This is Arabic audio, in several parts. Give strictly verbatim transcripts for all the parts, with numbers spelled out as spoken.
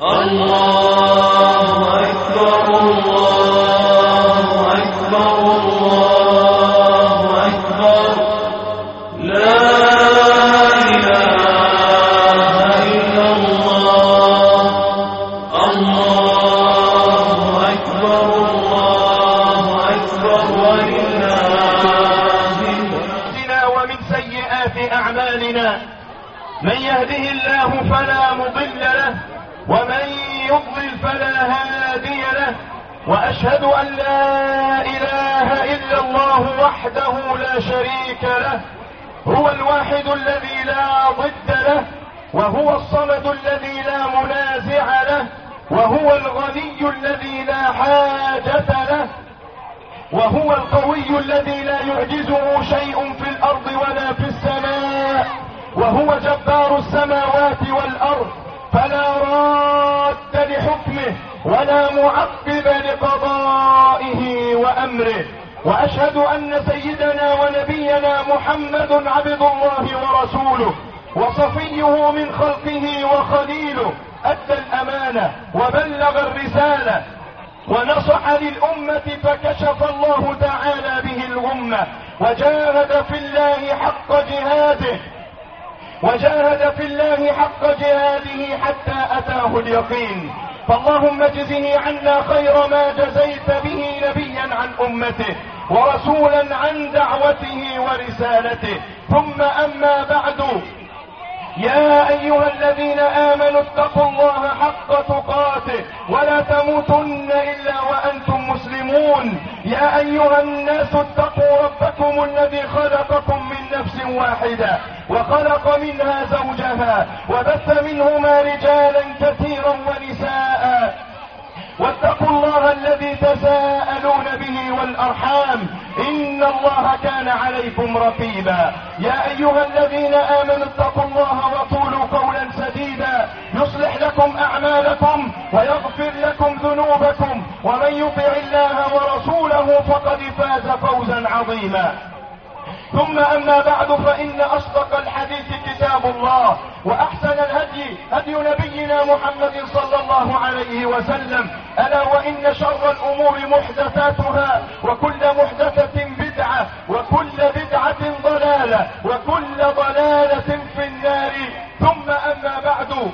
الله أكبر الله أكبر الله أكبر لا إله إلا الله الله أكبر الله أكبر ولله ومن سيئات أعمالنا من يهده الله فلا مضل له ومن يضلل فلا هادي له وأشهد أن لا إله إلا الله وحده لا شريك له هو الواحد الذي لا ضد له وهو الصمد الذي لا منازع له وهو الغني الذي لا حاجة له وهو القوي الذي لا يعجزه شيء في الأرض ولا في السماء وهو جبار السماوات والأرض فلا راد لحكمه ولا معقب لقضائه وأمره وأشهد أن سيدنا ونبينا محمد عبد الله ورسوله وصفيه من خلقه وخليله أدى الأمانة وبلغ الرسالة ونصح للأمة فكشف الله تعالى به الغمة وجاهد في الله حق جهاده وجاهد في الله حق جهاده حتى أتاه اليقين فاللهم اجزه عنا خير ما جزيت به نبيا عن أمته ورسولا عن دعوته ورسالته ثم أما بعد يا أيها الذين آمنوا اتقوا الله حق تقاته ولا تموتن إلا وأنتم مسلمون يا أيها الناس اتقوا ربكم الذي خلقكم من نفس واحدة وخلق منها زوجها وبث منهما رجالا كثيرا ونساء واتقوا الله الذي تساءلون به والأرحام إن الله كان عليكم رقيبا يا أيها الذين آمنوا اتقوا الله وقولوا قولا سديدا يصلح لكم أعمالكم ويغفر لكم ذنوبكم ومن يطع الله ورسوله فقد فاز فوزا عظيما ثم أما بعد فإن أصدق الحديث كتاب الله وأحسن الهدي هدي نبينا محمد صلى الله عليه وسلم ألا وإن شر الأمور محدثاتها وكل محدثة بدعة وكل بدعة ضلالة وكل ضلالة في النار ثم أما بعد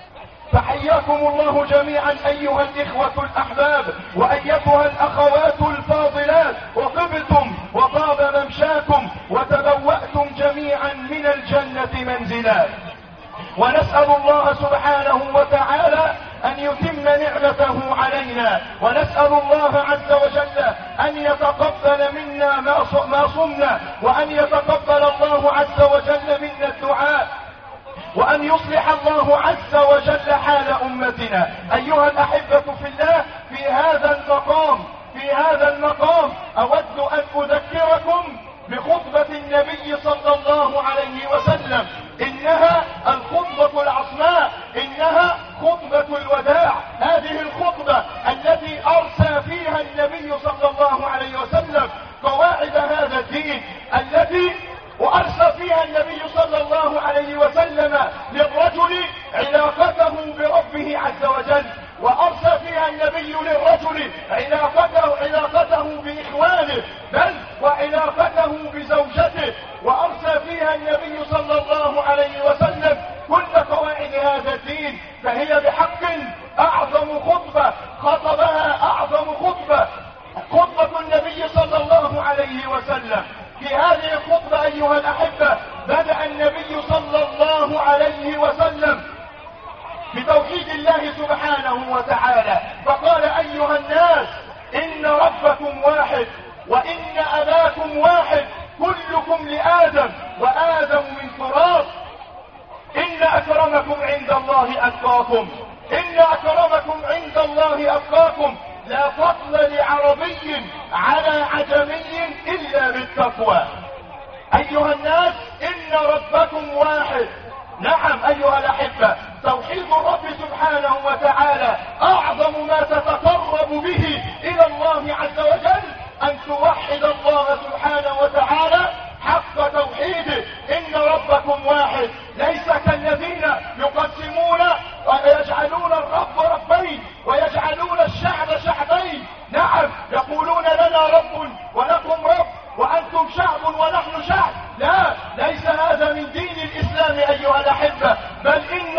فحياكم الله جميعا أيها الإخوة الأحباب وأيتها الأخوات الفاضلات وطبتم وطاب ممشاكم وتبوأتم جميعا من الجنة منزلا ونسأل الله سبحانه وتعالى أن يتم نعمته علينا ونسأل الله عز وجل أن يتقبل منا ما صمنا وأن يتقبل الله عز وجل منا الدعاء وأن يصلح الله عز وجل حال أمتنا أيها الأحبة في الله في هذا المقام في هذا المقام أود أن أذكركم بخطبة النبي صلى الله عليه وسلم إنها الخطبة العصماء إنها خطبة الوداع هذه الخطبة التي أرسى فيها النبي صلى الله عليه وسلم قواعد هذا الدين التي وأرسى فيها النبي صلى الله عليه وسلم للرجل علاقته بربه عز وجل وأرسى فيها النبي للرجل علاقته, علاقته بإخوانه بل وعلاقته بزوجته وأرسى فيها النبي صلى الله عليه وسلم كل قواعد هذا الدين فهي بحق أعظم خطبة خطبها أعظم خطبة خطبة النبي صلى الله عليه وسلم في هذه الخطبة أيها الأحبة بدأ النبي صلى الله عليه وسلم بتوحيد الله سبحانه وتعالى فقال أيها الناس إن ربكم واحد وإن أباكم واحد كلكم لآدم وآدم من تراب إن أكرمكم عند الله أتقاكم إن أكرمكم عند الله أتقاكم لا فضل لعربي على عجمي إلا بالتقوى أيها الناس إن ربكم واحد نعم أيها الأحبة توحيد الرب سبحانه وتعالى أعظم ما تتقرب به إلى الله عز وجل أن توحد الله سبحانه وتعالى حق توحيده إن ربكم واحد ليس كالذين يقسمون ويجعلون الرب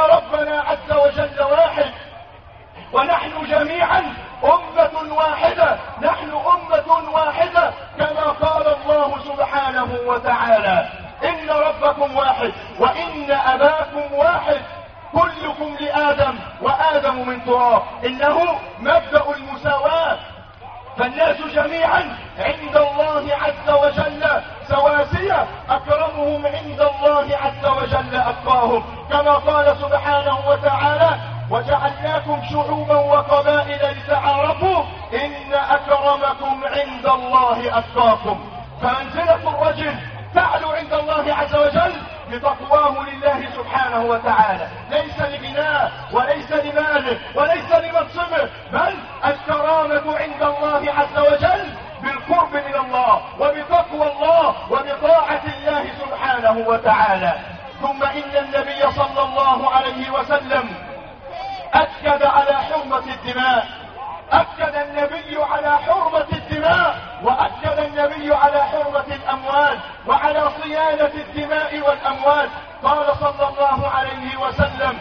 ربنا عز وجل واحد، ونحن جميعا أمة واحدة، نحن أمة واحدة كما قال الله سبحانه وتعالى: إن ربكم واحد وإن أباكم واحد كلكم لآدم وآدم من تراب. إنه مبدأ المساواة، فالناس جميعا عند الله عز وجل سواسية، أكرمهم عند الله عز وجل أتقاهم، كما قال سبحانه وتعالى: وجعلناكم شعوبا وقبائل لتعارفوا إن أكرمكم عند الله أتقاكم. فمنزلة الرجل تعلو عند الله عز وجل بتقواه لله سبحانه وتعالى، ليس لغناه وليس لماله وليس لمنصبه، بل الكرامة عند الله عز وجل بالقرب من الله وبتقوى الله وبطاعة الله سبحانه وتعالى. ثم إن النبي صلى الله عليه وسلم أكد على حرمة الدماء، أكد النبي على حرمة الدماء، وأكد النبي على حرمة الأموال وعلى صيانة الدماء والأموال. قال صلى الله عليه وسلم: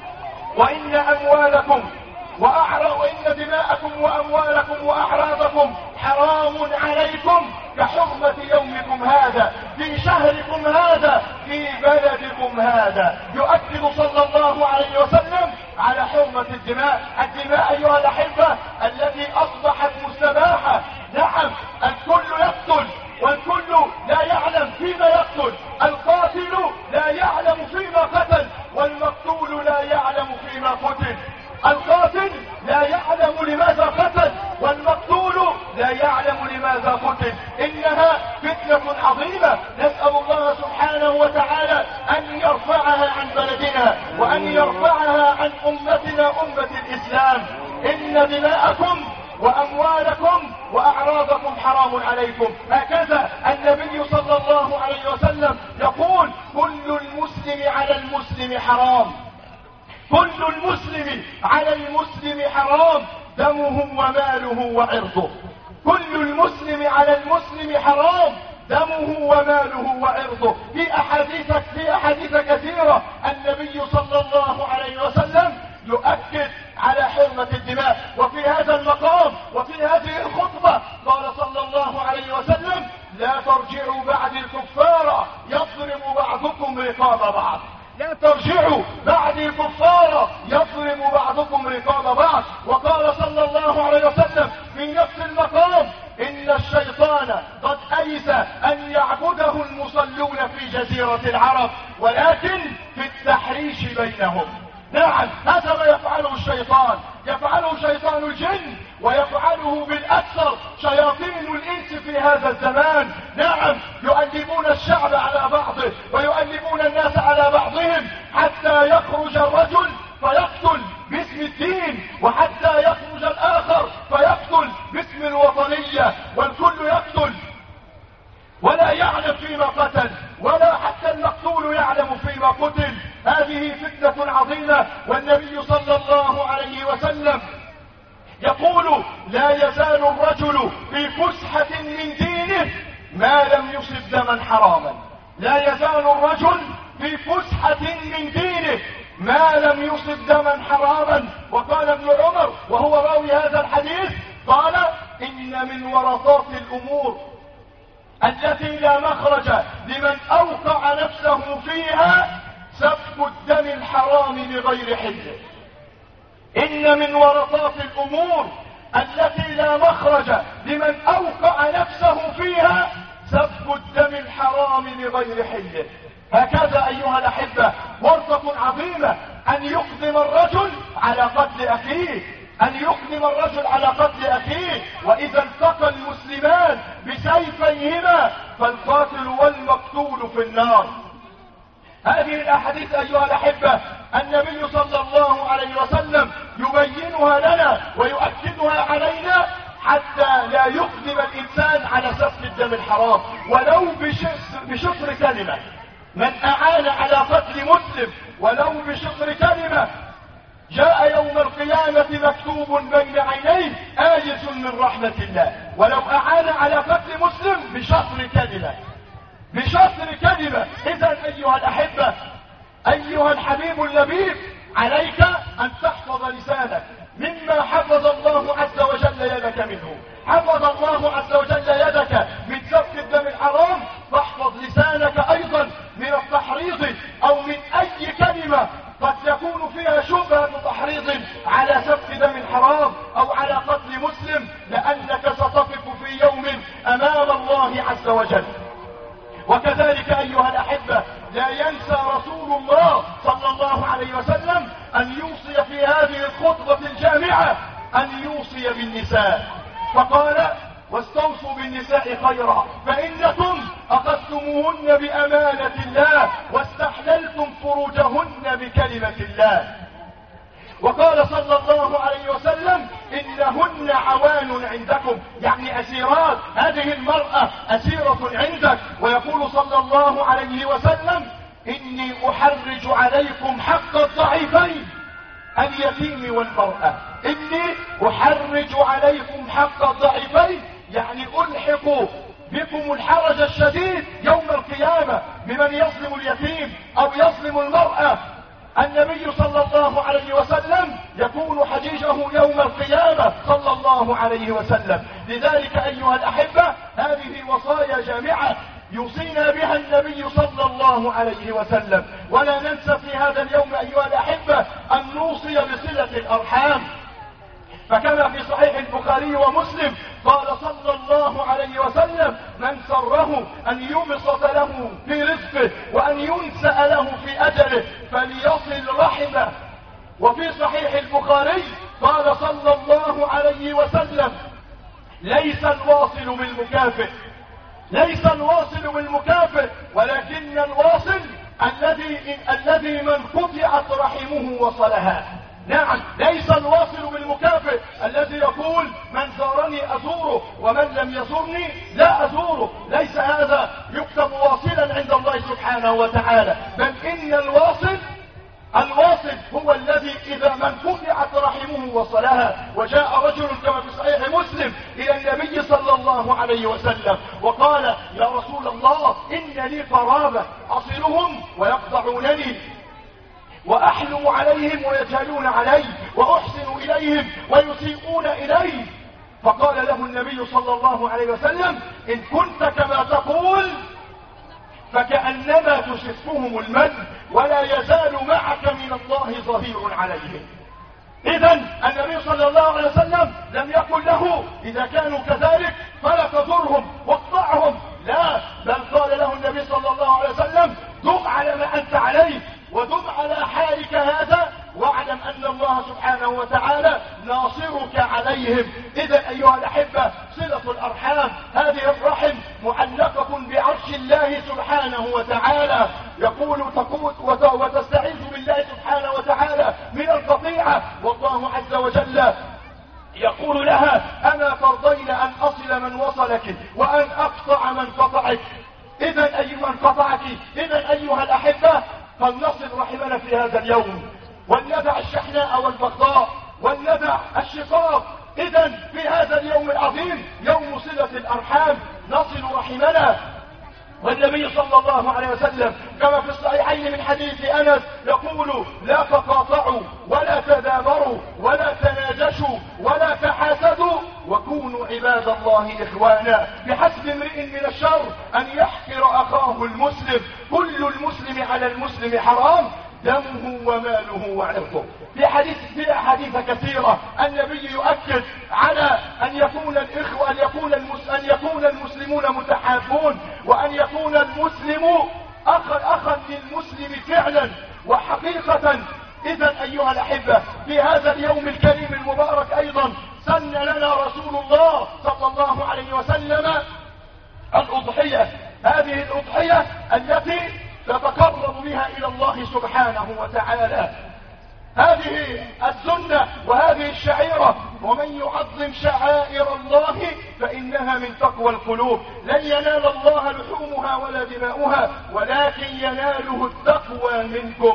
وإن أموالكم وأعراض وإن دماءكم وأموالكم وأعراضكم حرام عليكم كحرمة يومكم هذا في شهركم هذا في بلدكم هذا. يؤكد صلى الله عليه وسلم على حرمة الدماء. الدماء أيها الأحبة التي أصبحت مستباحة. نعم، الكل يقتل والكل لا يعلم فيما يقتل، القاتل لا يعلم فيما قتل والمقتول لا يعلم فيما قتل، القاتل لا يعلم لماذا قتل والمقتول لا يعلم لماذا قتل. إنها فتنة عظيمة، نسأل الله سبحانه وتعالى أن يرفعها عن بلدنا وأن يرفعها عن أمتنا أمة الإسلام. إن دماءكم وأموالكم وأعراضكم حرام عليكم. هكذا النبي صلى الله عليه وسلم يقول: كل المسلم على المسلم حرام، كل المسلم على المسلم حرام، دمه وماله وعرضه. كل المسلم على المسلم حرام، دمه وماله وعرضه. في أحاديث في أحاديث كثيرة النبي صلى الله عليه وسلم يؤكد على حرمة الدماء. وفي هذا المقام وفي هذه الخطبة قال صلى الله عليه وسلم: لا ترجعوا بعد الكفار يضرب بعضكم رقاب بعض، لا ترجعوا بعد الكفار يضرب بعضكم رقاب بعض. وقال صلى الله عليه وسلم في نفس المقام: إن الشيطان قد أيس أن يعبده المصلون في جزيرة العرب ولكن في التحريش بينهم. نعم، هذا ما يفعله الشيطان، يفعله شيطان الجن ويفعله بالأكثر شياطين الإنس في هذا الزمان. نعم، يؤلبون الشعب على بعضه ويؤلبون الناس على بعضهم حتى يخرج الرجل فيقتل باسم الدين، وحتى يخرج الآخر فيقتل باسم الوطنية، والكل يقتل ولا يعلم فيما قتل ولا حتى المقتول يعلم فيما قتل. هذه فتنة عظيمة. والنبي صلى الله عليه وسلم يقول: لا يزال الرجل في فسحة من دينه ما لم يصب دما حراما. لا يزال الرجل في فسحة من دينه ما لم يصب دما حراما. وقال ابن عمر وهو راوي هذا الحديث قال: إن من ورطات الأمور التي لا مخرج لمن أوقع نفسه فيها سفك الدم الحرام بغير حله. إن من ورطات الأمور التي لا مخرج لمن أوقع نفسه فيها سفك الدم الحرام بغير حله. هكذا أيها الأحبة ورطة عظيمة أن يقدم الرجل على قتل أخيه، أن يقدم الرجل على قتل أخيه. وإذا التقى المسلمان بسيفيهما فالقاتل والمقتول في النار. هذه الأحاديث أيها الأحبة النبي صلى الله عليه وسلم يبينها لنا ويؤكدها علينا حتى لا يقدم الإنسان على سفك الدم الحرام ولو بشطر كلمة. من أعان على قتل مسلم ولو بشطر كلمة جاء يوم القيامة مكتوب بين عينيه آيس من رحمة الله. ولو أعان على قتل مسلم بشطر كلمة، بشطر كلمة. إذا أيها الأحبة ايها الحبيب اللبيب، عليك ان تحفظ لسانك مما حفظ الله عز وجل يدك منه. حفظ الله عز وجل يدك من سفك الدم الحرام، فاحفظ لسانك ايضا من التحريض او من اي كلمة قد يكون فيها شبهة تحريض على سفك دم الحرام او على قتل مسلم، لانك ستقف في يوم امام الله عز وجل. وكذلك ايها الاحبة، لا ينسى رسول الله صلى الله عليه وسلم ان يوصي في هذه الخطبة الجامعة ان يوصي بالنساء، فقال: واستوصوا بالنساء خيرا فانكم اخذتموهن بامانة الله واستحللتم فروجهن بكلمة الله. وقال صلى الله عليه وسلم: انهن عوان عندكم، يعني اسيرات، هذه المرأة اسيرة عندك. ويقول صلى الله عليه وسلم: اني احرج عليكم حق الضعيفين اليتيم والمرأة. اني احرج عليكم حق الضعيفين، يعني الحق بكم الحرج الشديد يوم القيامة بمن يظلم اليتيم او يظلم المرأة. النبي صلى الله عليه وسلم يكون حجيجه يوم القيامة صلى الله عليه وسلم. لذلك ايها الاحبة، هذه وصايا جامعة يوصينا بها النبي صلى الله عليه وسلم. ولا ننسى في هذا اليوم ايها الاحبة ان نوصي بصلة الارحام، فكما في صحيح البخاري ومسلم قال صلى الله عليه وسلم: من سره ان يبسط له في رزقه وان ينسأ له في اجله فليصل رحمه. وفي صحيح البخاري قال صلى الله عليه وسلم: ليس الواصل بالمكافئ، ليس الواصل بالمكافئ، ولكن الواصل الذي الذي من قطعت رحمه وصلها. نعم، ليس الواصل بالمكافئ الذي يقول من زارني ازوره ومن لم يزورني لا ازوره، ليس هذا يكتب واصلا عند الله سبحانه وتعالى، بل ان الواصل الواصل هو الذي اذا من قطعت رحمه وصلها. وجاء رجل كما في صحيح مسلم الى النبي صلى الله عليه وسلم وقال: يا رسول الله، ان لي قرابة اصلهم ويقطعونني واحلم عليهم ويجهلون علي واحسن اليهم ويسيئون الي. فقال له النبي صلى الله عليه وسلم: ان كنت كما تقول فكأنما تشفهم المن ولا يزال معك من الله ظهير عليهم. اذا النبي صلى الله عليه وسلم لم يقل له اذا كانوا كذلك فلا تضرهم واقطعهم، لا، بل قال له النبي صلى الله عليه وسلم: دم على ما انت عليه ودم على حالك هذا، واعلم ان الله سبحانه وتعالى ناصرك عليهم. اذا ايها الاحبة، صلة الارحام، هذه الرحم معلقة بعرش الله سبحانه وتعالى. يقول تقول وتستعيذ بالله سبحانه وتعالى من القطيعة، والله عز وجل يقول لها: اما ترضين ان اصل من وصلك وان اقطع من قطعك. اذا ايها من قطعك، اذا ايها الاحبة، فلنصل رحمنا في هذا اليوم ولندع الشحناء والبغضاء ولندع الشقاق. اذا في هذا اليوم العظيم، يوم صلة الارحام، نصل رحمنا. والنبي صلى الله عليه وسلم كما في الصحيحين من حديث انس يقول: لا تقاطعوا ولا تدابروا ولا تناجشوا ولا تحاسدوا وكونوا عباد الله اخوانا. بحسب امرئ من الشر ان يحقر اخاه المسلم، كل المسلم على المسلم حرام، دمه وماله وعرضه. في حديث في احاديث كثيرة النبي يؤكد على ان يكون الاخوة ان يكون المس ان يكون المسلمون متحابون، وان يكون المسلم اخا اخا للمسلم فعلا وحقيقة. اذا ايها الاحبة، في هذا اليوم الكريم المبارك ايضا سن لنا رسول الله صلى الله عليه وسلم الاضحية، هذه الاضحية التي تتقرب بها الى الله سبحانه وتعالى. هذه السنة وهذه الشعيرة، ومن يعظم شعائر الله فإنها من تقوى القلوب. لن ينال الله لحومها ولا دماؤها ولكن يناله التقوى منكم.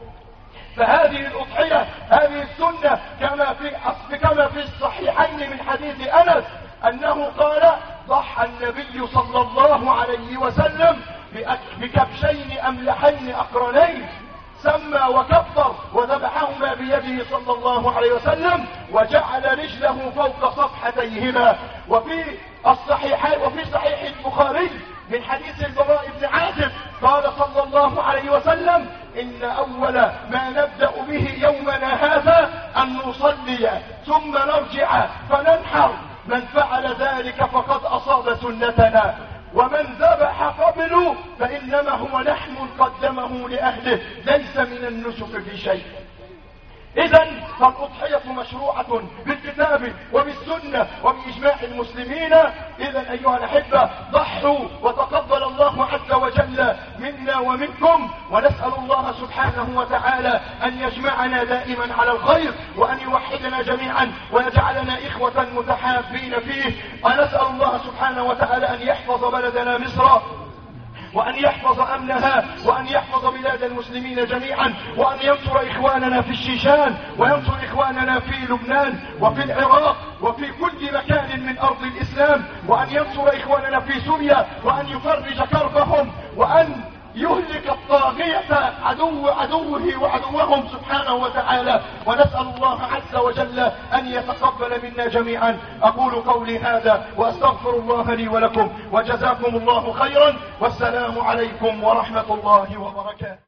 فهذه الأضحية، هذه السنة، كما في كما في الصحيحين من حديث أنس أنه قال: ضحى النبي صلى الله عليه وسلم بكبشين أملحين أقرنين كبرهما وكبر وذبحهما بيده صلى الله عليه وسلم وجعل رجله فوق صفحتيهما. وفي الصحيحين وفي صحيح البخاري من حديث البراء بن عازب قال صلى الله عليه وسلم إن أول ما نبدأ به يومنا هذا أن نصلي ثم نرجع فننحر، من فعل ذلك فقد أصاب سنتنا، ومن ذبح قبل فإنما هو لحم قدمه لأهله ليس من النسك في شيء. إذن فالأضحية مشروعة بالكتاب وبالسنة وبإجماع المسلمين. إذن أيها الأحبة ضحوا وتقبل الله عز وجل منا ومنكم، ونسأل الله سبحانه وتعالى أن يجمعنا دائما على الخير وأن يوحدنا جميعا ويجعلنا إخوة متحابين فيه. ونسأل الله سبحانه وتعالى أن يحفظ بلدنا مصر وأن يحفظ أمنها وأن يحفظ بلاد المسلمين جميعا، وأن ينصر إخواننا في الشيشان وينصر إخواننا في لبنان وفي العراق وفي كل مكان من أرض الإسلام، وأن ينصر إخواننا في سوريا وأن يفرج كربهم وأن يهلك الطاغية عدو عدوه وعدوهم سبحانه وتعالى. ونسأل الله عز وجل أن يتقبل منا جميعا. أقول قولي هذا وأستغفر الله لي ولكم، وجزاكم الله خيرا، والسلام عليكم ورحمة الله وبركاته.